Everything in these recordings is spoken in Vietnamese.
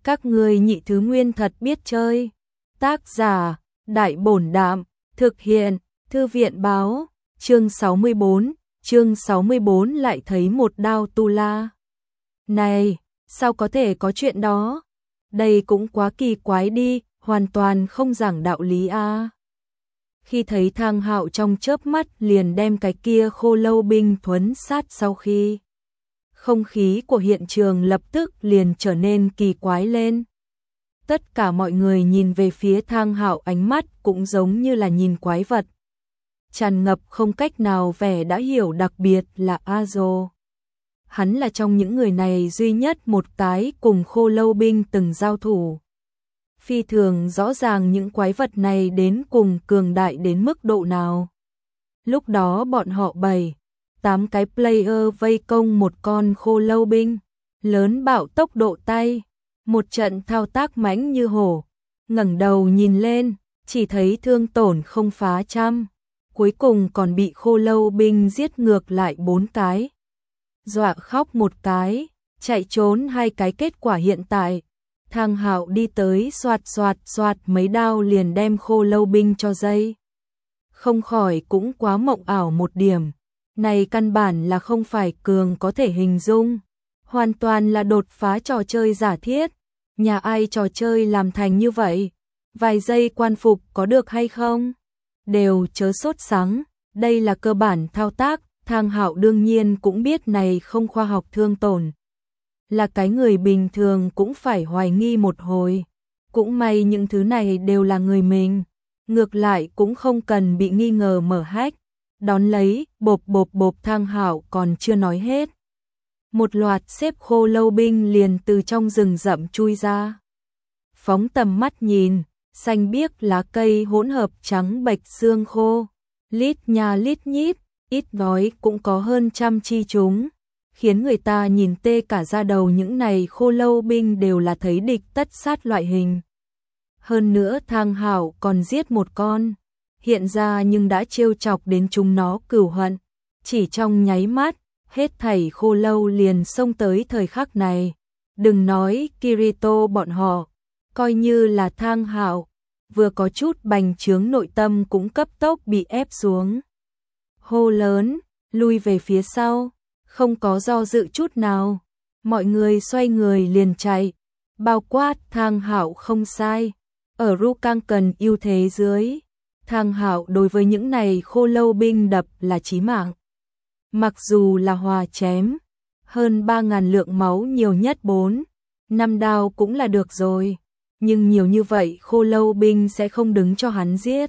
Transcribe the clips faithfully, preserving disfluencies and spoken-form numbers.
Các ngươi nhị thứ nguyên thật biết chơi. Tác giả, Đại Bổn Đạm, thực hiện, Thư viện báo, chương sáu mươi bốn, chương sáu mươi bốn lại thấy một đao tu la. Này, sao có thể có chuyện đó? Đây cũng quá kỳ quái đi, hoàn toàn không giảng đạo lý a. À. Khi thấy Thang Hạo trong chớp mắt liền đem cái kia khô lâu binh thuấn sát sau khi. Không khí của hiện trường lập tức liền trở nên kỳ quái lên. Tất cả mọi người nhìn về phía Thang Hạo ánh mắt cũng giống như là nhìn quái vật. Tràn ngập không cách nào vẻ đã hiểu đặc biệt là Azo. Hắn là trong những người này duy nhất một cái cùng khô lâu binh từng giao thủ. Phi thường rõ ràng những quái vật này đến cùng cường đại đến mức độ nào. Lúc đó bọn họ bảy, tám cái player vây công một con khô lâu binh, lớn bạo tốc độ tay, một trận thao tác mãnh như hổ, ngẩng đầu nhìn lên, chỉ thấy thương tổn không phá trăm, cuối cùng còn bị khô lâu binh giết ngược lại bốn cái. Dọa khóc một cái, chạy trốn hai cái, kết quả hiện tại Thang Hạo đi tới xoạt xoạt xoạt mấy đao liền đem khô lâu binh cho dây. Không khỏi cũng quá mộng ảo một điểm. Này căn bản là không phải cường có thể hình dung. Hoàn toàn là đột phá trò chơi giả thiết. Nhà ai trò chơi làm thành như vậy? Vài giây quan phục có được hay không? Đều chớ sốt sắng. Đây là cơ bản thao tác. Thang Hạo đương nhiên cũng biết này không khoa học, thương tổn. Là cái người bình thường cũng phải hoài nghi một hồi. Cũng may những thứ này đều là người mình. Ngược lại cũng không cần bị nghi ngờ mở hách. Đón lấy, bộp bộp bộp, Thang Hạo còn chưa nói hết. Một loạt xếp khô lâu binh liền từ trong rừng rậm chui ra. Phóng tầm mắt nhìn, xanh biếc lá cây hỗn hợp trắng bệch xương khô. Lít nha lít nhít, ít nói cũng có hơn trăm chi chúng. Khiến người ta nhìn tê cả da đầu, những này khô lâu binh đều là thấy địch tất sát loại hình. Hơn nữa Thang Hạo còn giết một con. Hiện ra nhưng đã trêu chọc đến chúng nó cừu hận. Chỉ trong nháy mắt, hết thảy khô lâu liền xông tới thời khắc này. Đừng nói Kirito bọn họ, coi như là Thang Hạo, vừa có chút bành trướng nội tâm cũng cấp tốc bị ép xuống. Hô lớn, lui về phía sau, không có do dự chút nào. Mọi người xoay người liền chạy, bao quát Thang Hạo không sai. Ở Rukanken ưu thế dưới, Thang Hạo đối với những này khô lâu binh đập là chí mạng. Mặc dù là hòa chém, hơn ba ngàn lượng máu nhiều nhất bốn, năm đao cũng là được rồi. Nhưng nhiều như vậy khô lâu binh sẽ không đứng cho hắn giết.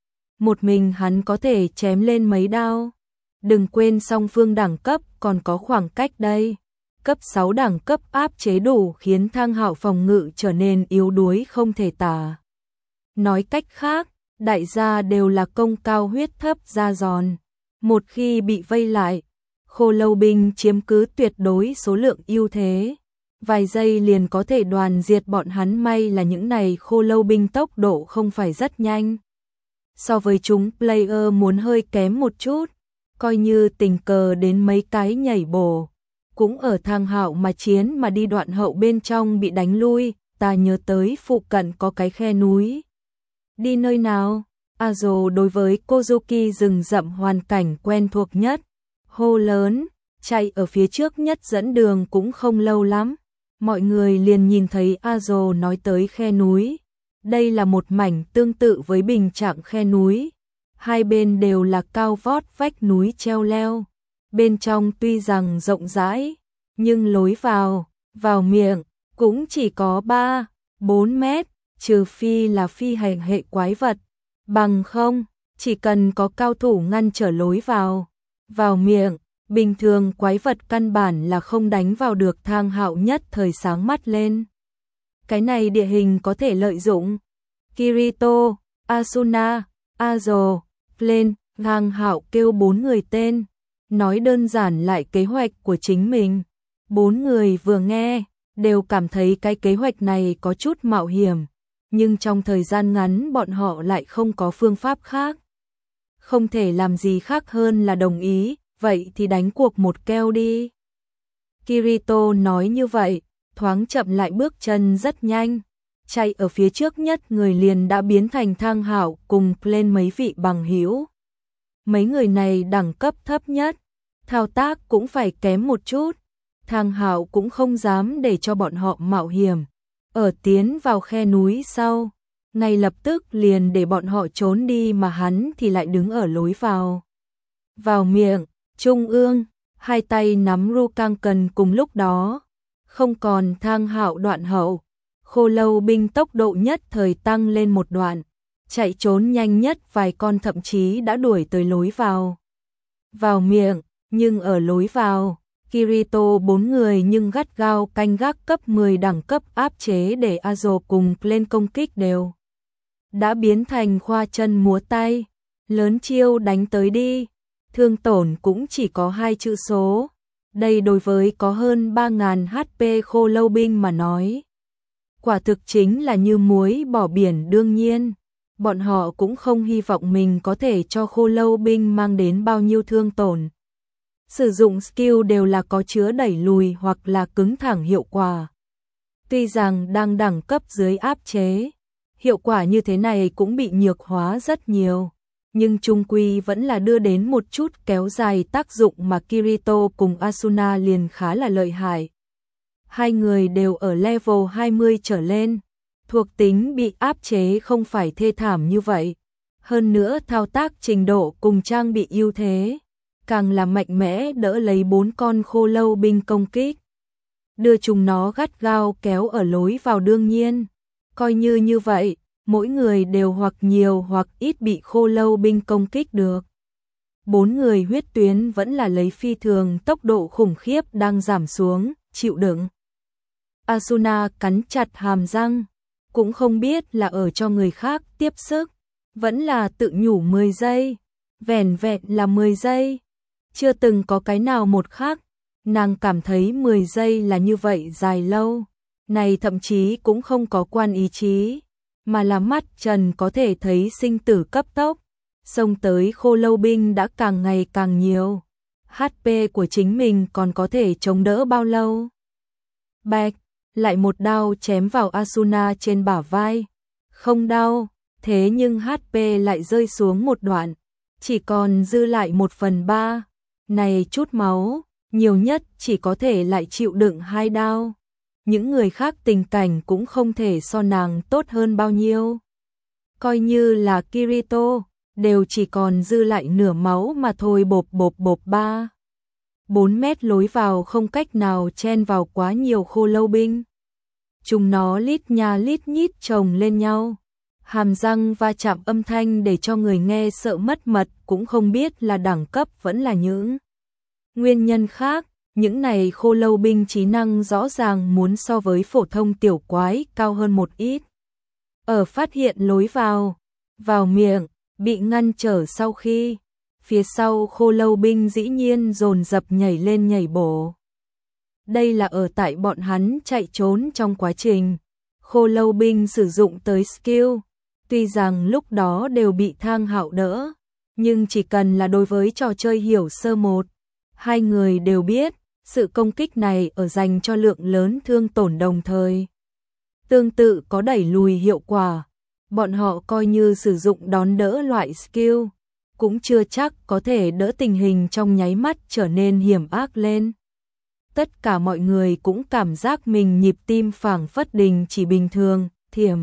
Một mình hắn có thể chém lên mấy đao. Đừng quên song phương đẳng cấp còn có khoảng cách đây. Cấp sáu đẳng cấp áp chế đủ khiến Thang Hạo phòng ngự trở nên yếu đuối không thể tả. Nói cách khác, đại gia đều là công cao huyết thấp da giòn. Một khi bị vây lại, khô lâu binh chiếm cứ tuyệt đối số lượng ưu thế. Vài giây liền có thể đoàn diệt bọn hắn, may là những này khô lâu binh tốc độ không phải rất nhanh. So với chúng player muốn hơi kém một chút, coi như tình cờ đến mấy cái nhảy bổ. Cũng ở Thang Hạo mà chiến mà đi, đoạn hậu bên trong bị đánh lui, ta nhớ tới phụ cận có cái khe núi. Đi nơi nào? Azo đối với Kozuki rừng rậm hoàn cảnh quen thuộc nhất. Hô lớn, chạy ở phía trước nhất dẫn đường. Cũng không lâu lắm, mọi người liền nhìn thấy Azo nói tới khe núi. Đây là một mảnh tương tự với bình trạng khe núi. Hai bên đều là cao vót vách núi treo leo. Bên trong tuy rằng rộng rãi, nhưng lối vào, vào miệng, cũng chỉ có ba, bốn mét, trừ phi là phi hành hệ quái vật. Bằng không, chỉ cần có cao thủ ngăn trở lối vào, vào miệng, bình thường quái vật căn bản là không đánh vào được. Thang Hạo nhất thời sáng mắt lên. Cái này địa hình có thể lợi dụng. Kirito, Asuna, Azo, lên, Thang Hạo kêu bốn người tên, nói đơn giản lại kế hoạch của chính mình. Bốn người vừa nghe, đều cảm thấy cái kế hoạch này có chút mạo hiểm, nhưng trong thời gian ngắn bọn họ lại không có phương pháp khác. Không thể làm gì khác hơn là đồng ý, vậy thì đánh cuộc một keo đi. Kirito nói như vậy, thoáng chậm lại bước chân rất nhanh. Chạy ở phía trước nhất người liền đã biến thành Thang Hạo cùng lên mấy vị bằng hữu. Mấy người này đẳng cấp thấp nhất, thao tác cũng phải kém một chút. Thang Hạo cũng không dám để cho bọn họ mạo hiểm. Ở tiến vào khe núi sau, ngay lập tức liền để bọn họ trốn đi mà hắn thì lại đứng ở lối vào. Vào miệng, trung ương, hai tay nắm Rakangan cùng lúc đó. Không còn Thang Hạo đoạn hậu, Khô Lâu binh tốc độ nhất thời tăng lên một đoạn, chạy trốn nhanh nhất vài con thậm chí đã đuổi tới lối vào. Vào miệng, nhưng ở lối vào, Kirito bốn người nhưng gắt gao canh gác cấp mười đẳng cấp áp chế để Azo cùng lên công kích đều. Đã biến thành khoa chân múa tay, lớn chiêu đánh tới đi, thương tổn cũng chỉ có hai chữ số. Đây đối với có hơn ba nghìn hát pê Khô Lâu binh mà nói. Quả thực chính là như muối bỏ biển. Đương nhiên, bọn họ cũng không hy vọng mình có thể cho Khô Lâu binh mang đến bao nhiêu thương tổn. Sử dụng skill đều là có chứa đẩy lùi hoặc là cứng thẳng hiệu quả. Tuy rằng đang đẳng cấp dưới áp chế, hiệu quả như thế này cũng bị nhược hóa rất nhiều, nhưng chung quy vẫn là đưa đến một chút kéo dài tác dụng mà Kirito cùng Asuna liền khá là lợi hại. Hai người đều ở level hai mươi trở lên, thuộc tính bị áp chế không phải thê thảm như vậy. Hơn nữa thao tác trình độ cùng trang bị ưu thế, càng là mạnh mẽ đỡ lấy bốn con Khô Lâu binh công kích. Đưa chúng nó gắt gao kéo ở lối vào. Đương nhiên, coi như như vậy, mỗi người đều hoặc nhiều hoặc ít bị Khô Lâu binh công kích được. Bốn người huyết tuyến vẫn là lấy phi thường tốc độ khủng khiếp đang giảm xuống, chịu đựng. Asuna cắn chặt hàm răng, cũng không biết là ở cho người khác tiếp sức, vẫn là tự nhủ mười giây, vẻn vẹn là mười giây. Chưa từng có cái nào một khác, nàng cảm thấy mười giây là như vậy dài lâu. Này thậm chí cũng không có quan ý chí, mà là mắt trần có thể thấy sinh tử cấp tốc. Xông tới Khô Lâu binh đã càng ngày càng nhiều. hát pê của chính mình còn có thể chống đỡ bao lâu? Bạch, lại một đao chém vào Asuna trên bả vai. Không đau, thế nhưng hát pê lại rơi xuống một đoạn, chỉ còn dư lại một phần ba. Này chút máu, nhiều nhất chỉ có thể lại chịu đựng hai đao. Những người khác tình cảnh cũng không thể so nàng tốt hơn bao nhiêu. Coi như là Kirito, đều chỉ còn dư lại nửa máu mà thôi. Bộp bộp bộp ba. Bốn mét lối vào không cách nào chen vào quá nhiều Khô Lâu binh. Chúng nó lít nha lít nhít chồng lên nhau. Hàm răng va chạm âm thanh để cho người nghe sợ mất mật, cũng không biết là đẳng cấp vẫn là những nguyên nhân khác. Những này Khô Lâu binh trí năng rõ ràng muốn so với phổ thông tiểu quái cao hơn một ít. Ở phát hiện lối vào, vào miệng, bị ngăn trở sau khi, phía sau Khô Lâu binh dĩ nhiên dồn dập nhảy lên nhảy bổ. Đây là ở tại bọn hắn chạy trốn trong quá trình. Khô Lâu binh sử dụng tới skill, tuy rằng lúc đó đều bị Thang Hạo đỡ, nhưng chỉ cần là đối với trò chơi hiểu sơ một, hai người đều biết, sự công kích này ở dành cho lượng lớn thương tổn đồng thời. Tương tự có đẩy lùi hiệu quả, bọn họ coi như sử dụng đón đỡ loại skill, cũng chưa chắc có thể đỡ tình hình trong nháy mắt trở nên hiểm ác lên. Tất cả mọi người cũng cảm giác mình nhịp tim phảng phất đình chỉ bình thường, thiểm.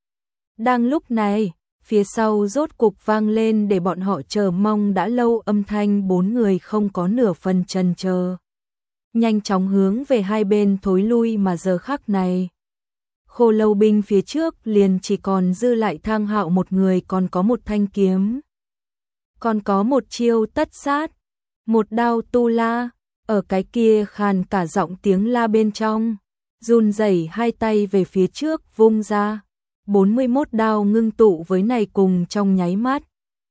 Đang lúc này, phía sau rốt cục vang lên để bọn họ chờ mong đã lâu âm thanh. Bốn người không có nửa phần chần chờ, nhanh chóng hướng về hai bên thối lui. Mà giờ khắc này, Khô Lâu binh phía trước liền chỉ còn dư lại Thang Hạo một người, còn có một thanh kiếm, còn có một chiêu tất sát, một đao tu la. Ở cái kia khàn cả giọng tiếng la bên trong, run rẩy hai tay về phía trước vung ra, bốn mươi mốt đao ngưng tụ với này cùng trong nháy mắt.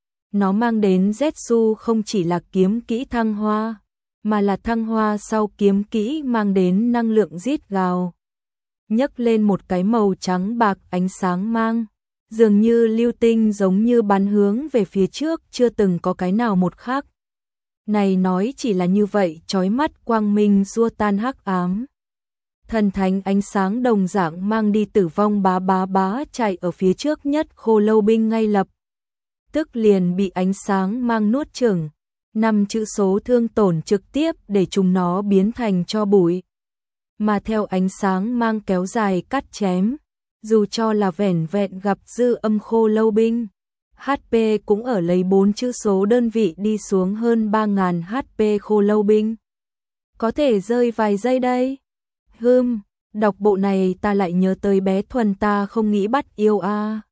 Nó mang đến Zetsu không chỉ là kiếm kỹ thăng hoa, mà là thăng hoa sau kiếm kỹ mang đến năng lượng rít gào. Nhấc lên một cái màu trắng bạc ánh sáng mang, dường như lưu tinh giống như bắn hướng về phía trước, chưa từng có cái nào một khác. Này nói chỉ là như vậy, chói mắt quang minh xua tan hắc ám. Thần thánh ánh sáng đồng dạng mang đi tử vong bá bá bá chạy ở phía trước nhất khô lâu binh ngay lập tức liền bị ánh sáng mang nuốt chửng. Năm chữ số thương tổn trực tiếp để chúng nó biến thành tro bụi. Mà theo ánh sáng mang kéo dài cắt chém, dù cho là vẻn vẹn gặp dư âm khô lâu binh, hát pê cũng ở lấy bốn chữ số đơn vị đi xuống hơn ba nghìn hát pê khô lâu binh. Có thể rơi vài giây đây. Hừm, đọc bộ này ta lại nhớ tới bé Thuần ta không nghĩ bắt yêu a. À.